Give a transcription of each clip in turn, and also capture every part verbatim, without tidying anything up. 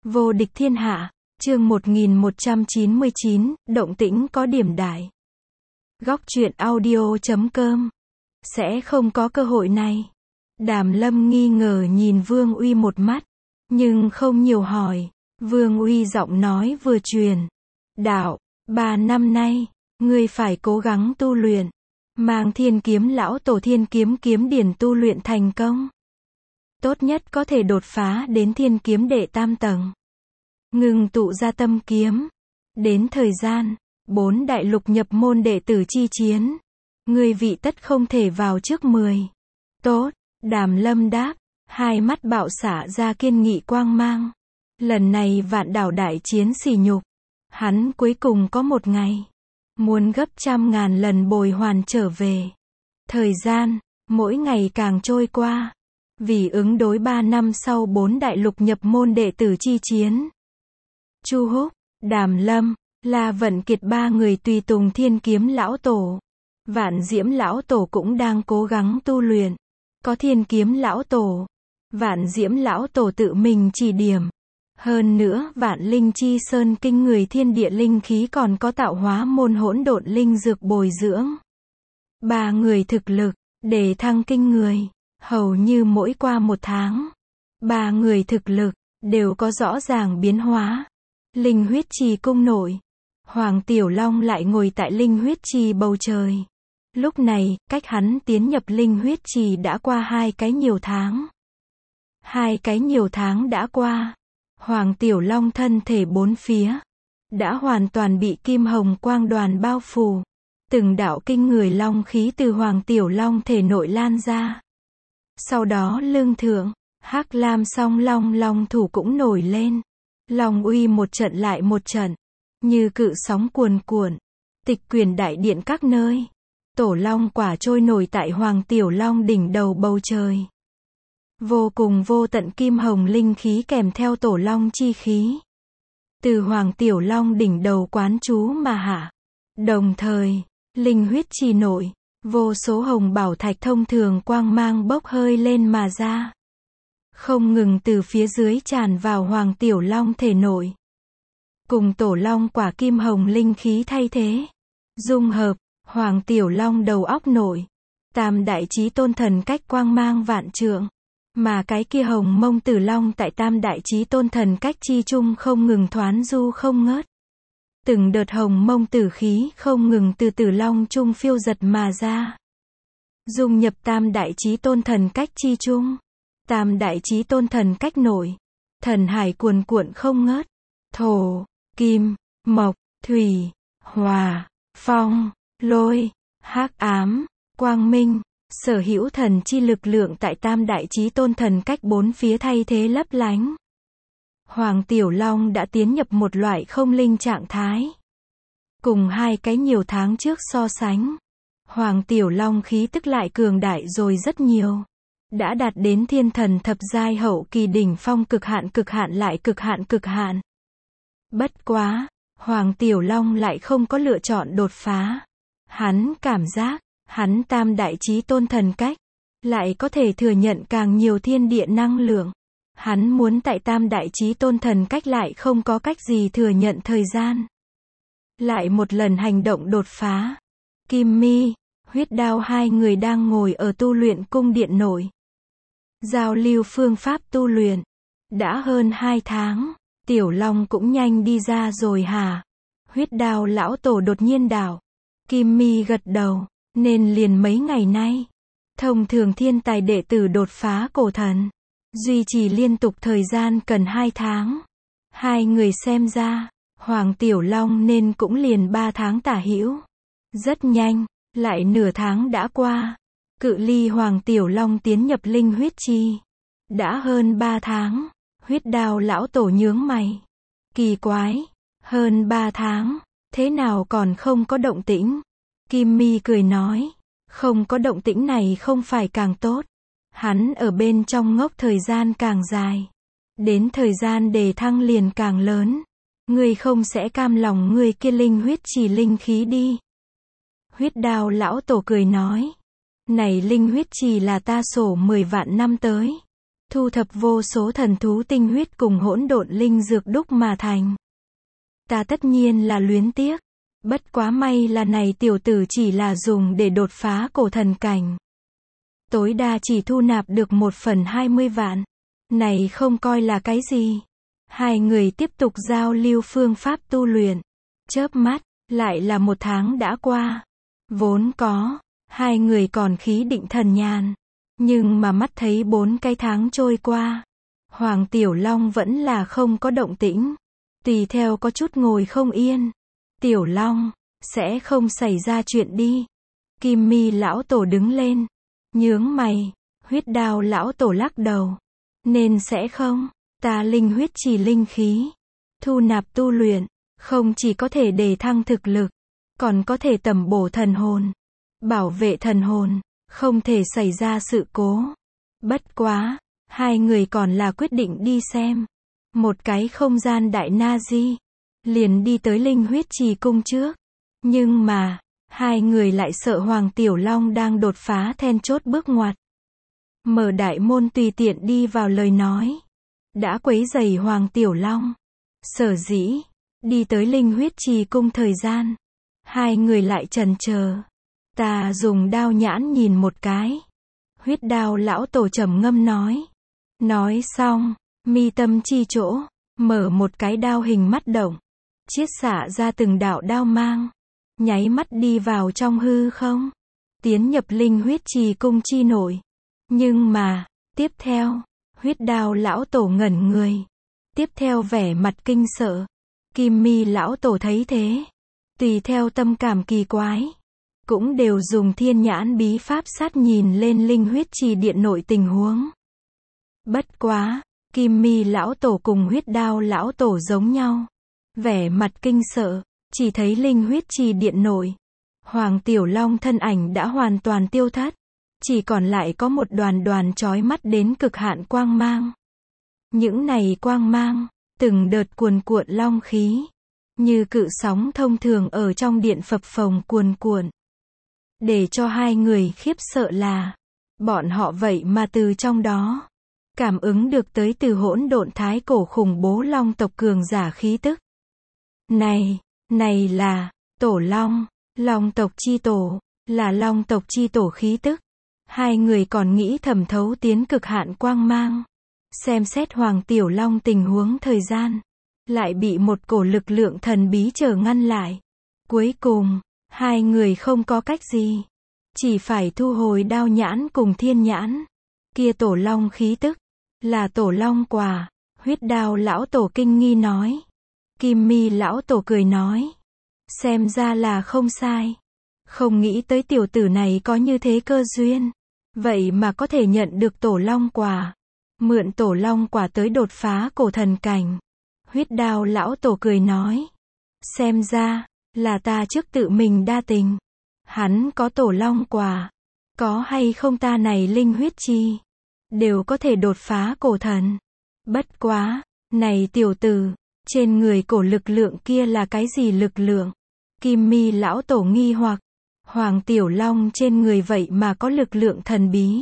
Vô địch thiên hạ, chương một nghìn một trăm chín mươi chín, động tĩnh có điểm đại. Góc truyện audio chấm com. Sẽ không có cơ hội này. Đàm Lâm nghi ngờ nhìn Vương Uy một mắt, nhưng không nhiều hỏi. Vương Uy giọng nói vừa truyền. Đạo, ba năm nay, ngươi phải cố gắng tu luyện. Mang thiên kiếm lão tổ thiên kiếm kiếm điển tu luyện thành công. Tốt nhất có thể đột phá đến thiên kiếm đệ tam tầng. Ngừng tụ ra tâm kiếm. Đến thời gian, bốn đại lục nhập môn đệ tử chi chiến. Ngươi vị tất không thể vào trước mười. Tốt, Đàm Lâm đáp, hai mắt bạo xả ra kiên nghị quang mang. Lần này vạn đảo đại chiến sỉ nhục. Hắn cuối cùng có một ngày. Muốn gấp trăm ngàn lần bồi hoàn trở về. Thời gian, mỗi ngày càng trôi qua. Vì ứng đối ba năm sau bốn đại lục nhập môn đệ tử chi chiến. Chu Húc, Đàm Lâm, La Vận Kiệt ba người tùy tùng thiên kiếm lão tổ. Vạn Diễm lão tổ cũng đang cố gắng tu luyện. Có thiên kiếm lão tổ. Vạn Diễm lão tổ tự mình chỉ điểm. Hơn nữa, vạn linh chi sơn kinh người thiên địa linh khí còn có tạo hóa môn hỗn độn linh dược bồi dưỡng. Ba người thực lực, để thăng kinh người. Hầu như mỗi qua một tháng, ba người thực lực, đều có rõ ràng biến hóa. Linh huyết trì cung nội. Hoàng Tiểu Long lại ngồi tại linh huyết trì bầu trời. Lúc này, cách hắn tiến nhập linh huyết trì đã qua hai cái nhiều tháng. Hai cái nhiều tháng đã qua. Hoàng Tiểu Long thân thể bốn phía. Đã hoàn toàn bị kim hồng quang đoàn bao phủ. Từng đạo kinh người long khí từ Hoàng Tiểu Long thể nội lan ra. Sau đó lưng thượng, hắc lam song long long thủ cũng nổi lên. Long uy một trận lại một trận. Như cự sóng cuồn cuộn. Tịch quyển đại điện các nơi. Tổ long quả trôi nổi tại Hoàng Tiểu Long đỉnh đầu bầu trời. Vô cùng vô tận kim hồng linh khí kèm theo tổ long chi khí. Từ Hoàng Tiểu Long đỉnh đầu quán chú mà hạ. Đồng thời, linh huyết trì nội. Vô số hồng bảo thạch thông thường quang mang bốc hơi lên mà ra. Không ngừng từ phía dưới tràn vào Hoàng Tiểu Long thể nội. Cùng tổ long quả kim hồng linh khí thay thế. Dung hợp, Hoàng Tiểu Long đầu óc nội. Tam đại chí tôn thần cách quang mang vạn trượng. Mà cái kia hồng mông tử long tại tam đại chí tôn thần cách chi trung không ngừng thoán du không ngớt. Từng đợt hồng mông tử khí không ngừng từ tử long trung phiêu giật mà ra. Dung nhập tam đại chí tôn thần cách chi trung. Tam đại chí tôn thần cách nội. Thần hải cuồn cuộn không ngớt. Thổ, kim, mộc, thủy, hỏa, phong, lôi, hắc ám, quang minh. Sở hữu thần chi lực lượng tại tam đại chí tôn thần cách bốn phía thay thế lấp lánh. Hoàng Tiểu Long đã tiến nhập một loại không linh trạng thái. Cùng hai cái nhiều tháng trước so sánh. Hoàng Tiểu Long khí tức lại cường đại rồi rất nhiều. Đã đạt đến thiên thần thập giai hậu kỳ đỉnh phong cực hạn cực hạn lại cực hạn cực hạn. Bất quá, Hoàng Tiểu Long lại không có lựa chọn đột phá. Hắn cảm giác, hắn tam đại chí tôn thần cách, lại có thể thừa nhận càng nhiều thiên địa năng lượng. Hắn muốn tại tam đại chí tôn thần cách lại không có cách gì thừa nhận thời gian. Lại một lần hành động đột phá. Kim Mi, Huyết Đao hai người đang ngồi ở tu luyện cung điện nội. Giao lưu phương pháp tu luyện. Đã hơn hai tháng, Tiểu Long cũng nhanh đi ra rồi hả? Huyết Đao lão tổ đột nhiên đảo. Kim Mi gật đầu, nên liền mấy ngày nay. Thông thường thiên tài đệ tử đột phá cổ thần. Duy trì liên tục thời gian cần hai tháng. Hai người xem ra, Hoàng Tiểu Long nên cũng liền ba tháng tả hữu. Rất nhanh, lại nửa tháng đã qua. Cự ly Hoàng Tiểu Long tiến nhập linh huyết chi. Đã hơn ba tháng. Huyết Đao lão tổ nhướng mày. Kỳ quái, hơn ba tháng, thế nào còn không có động tĩnh? Kim Mi cười nói, không có động tĩnh này không phải càng tốt. Hắn ở bên trong ngốc thời gian càng dài. Đến thời gian đề thăng liền càng lớn. Ngươi không sẽ cam lòng ngươi kia linh huyết trì linh khí đi. Huyết Đao lão tổ cười nói. Này linh huyết trì là ta sổ mười vạn năm tới. thu thập vô số thần thú tinh huyết cùng hỗn độn linh dược đúc mà thành. Ta tất nhiên là luyến tiếc. Bất quá may là này tiểu tử chỉ là dùng để đột phá cổ thần cảnh. Tối đa chỉ thu nạp được một phần hai mươi vạn. Này không coi là cái gì. Hai người tiếp tục giao lưu phương pháp tu luyện. Chớp mắt, lại là một tháng đã qua. Vốn có, hai người còn khí định thần nhàn. Nhưng mà mắt thấy bốn cái tháng trôi qua. Hoàng Tiểu Long vẫn là không có động tĩnh. Tùy theo có chút ngồi không yên. Tiểu Long, sẽ không xảy ra chuyện đi. Kim Mi lão tổ đứng lên. Nhướng mày, Huyết Đao lão tổ lắc đầu. Nên sẽ không, ta linh huyết trì linh khí. Thu nạp tu luyện, không chỉ có thể đề thăng thực lực, còn có thể tầm bổ thần hồn. Bảo vệ thần hồn, không thể xảy ra sự cố. Bất quá, hai người còn là quyết định đi xem. Một cái không gian đại na di. Liền đi tới linh huyết trì cung trước. Nhưng mà, hai người lại sợ Hoàng Tiểu Long đang đột phá then chốt bước ngoặt. Mở đại môn tùy tiện đi vào lời nói. Đã quấy rầy Hoàng Tiểu Long. Sở dĩ, đi tới linh huyết trì cung thời gian. Hai người lại chần chờ. Ta dùng đao nhãn nhìn một cái. Huyết Đao lão tổ trầm ngâm nói. Nói xong, mi tâm chi chỗ, mở một cái đao hình mắt động. Chiết xạ ra từng đạo đao mang. Nháy mắt đi vào trong hư không. Tiến nhập linh huyết trì cung chi nội. Nhưng mà, tiếp theo, Huyết Đao lão tổ ngẩn người. Tiếp theo vẻ mặt kinh sợ. Kim Mi lão tổ thấy thế. Tùy theo tâm cảm kỳ quái. Cũng đều dùng thiên nhãn bí pháp sát nhìn lên linh huyết trì điện nội tình huống. Bất quá, Kim Mi lão tổ cùng Huyết Đao lão tổ giống nhau. Vẻ mặt kinh sợ, chỉ thấy linh huyết trì điện nội. Hoàng Tiểu Long thân ảnh đã hoàn toàn tiêu thất. Chỉ còn lại có một đoàn đoàn chói mắt đến cực hạn quang mang. Những này quang mang, từng đợt cuồn cuộn long khí. Như cự sóng thông thường ở trong điện phập phồng cuồn cuộn. Để cho hai người khiếp sợ là, bọn họ vậy mà từ trong đó, cảm ứng được tới từ hỗn độn thái cổ khủng bố long tộc cường giả khí tức. Này, này là, tổ long, long tộc chi tổ, là long tộc chi tổ khí tức. Hai người còn nghĩ thẩm thấu tiến cực hạn quang mang. Xem xét Hoàng Tiểu Long tình huống thời gian. Lại bị một cổ lực lượng thần bí trở ngăn lại. Cuối cùng, hai người không có cách gì. Chỉ phải thu hồi đao nhãn cùng thiên nhãn. Kia tổ long khí tức. Là tổ long quả. Huyết Đao lão tổ kinh nghi nói. Kim Mi lão tổ cười nói. Xem ra là không sai. Không nghĩ tới tiểu tử này có như thế cơ duyên. Vậy mà có thể nhận được tổ long quả. Mượn tổ long quả tới đột phá cổ thần cảnh. Huyết Đao lão tổ cười nói. Xem ra, là ta trước tự mình đa tình. Hắn có tổ long quả. Có hay không ta này linh huyết chi. Đều có thể đột phá cổ thần. Bất quá, này tiểu tử, trên người cổ lực lượng kia là cái gì lực lượng? Kim Mi lão tổ nghi hoặc. Hoàng Tiểu Long trên người vậy mà có lực lượng thần bí.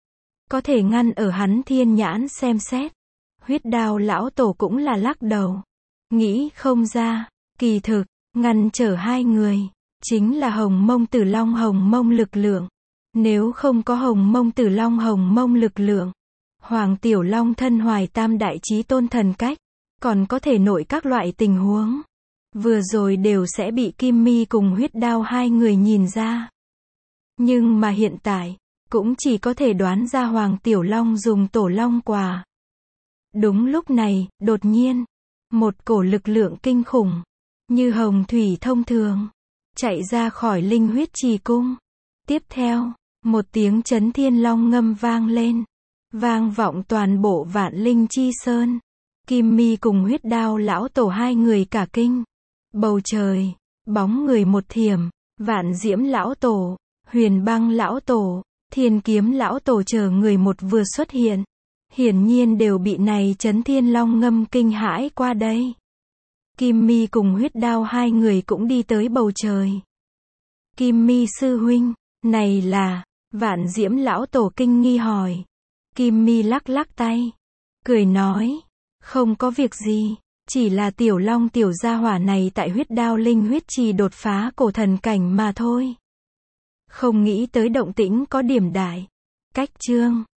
Có thể ngăn ở hắn thiên nhãn xem xét. Huyết Đao lão tổ cũng là lắc đầu. Nghĩ không ra, kỳ thực, ngăn trở hai người, chính là Hồng Mông Tử Long Hồng Mông lực lượng. Nếu không có Hồng Mông Tử Long Hồng Mông lực lượng, Hoàng Tiểu Long thân hoài tam đại chí tôn thần cách, còn có thể nội các loại tình huống. Vừa rồi đều sẽ bị Kim Mi cùng Huyết Đao hai người nhìn ra. Nhưng mà hiện tại, cũng chỉ có thể đoán ra Hoàng Tiểu Long dùng tổ long quả. Đúng lúc này, đột nhiên, một cổ lực lượng kinh khủng, như hồng thủy thông thường, chạy ra khỏi linh huyết trì cung. Tiếp theo, một tiếng chấn thiên long ngâm vang lên, vang vọng toàn bộ Vạn Linh Chi Sơn. Kim Mi cùng Huyết Đao lão tổ hai người cả kinh. Bầu trời, bóng người một thiểm, Vạn Diễm lão tổ, Huyền Băng lão tổ, Thiên Kiếm lão tổ chờ người một vừa xuất hiện. Hiển nhiên đều bị này chấn thiên long ngâm kinh hãi qua đây. Kim Mi cùng Huyết Đao hai người cũng đi tới bầu trời. Kim Mi sư huynh, này là, Vạn Diễm lão tổ kinh nghi hỏi. Kim Mi lắc lắc tay, cười nói, không có việc gì, chỉ là tiểu long tiểu gia hỏa này tại huyết đao linh huyết trì đột phá cổ thần cảnh mà thôi. Không nghĩ tới động tĩnh có điểm đại. Cách chương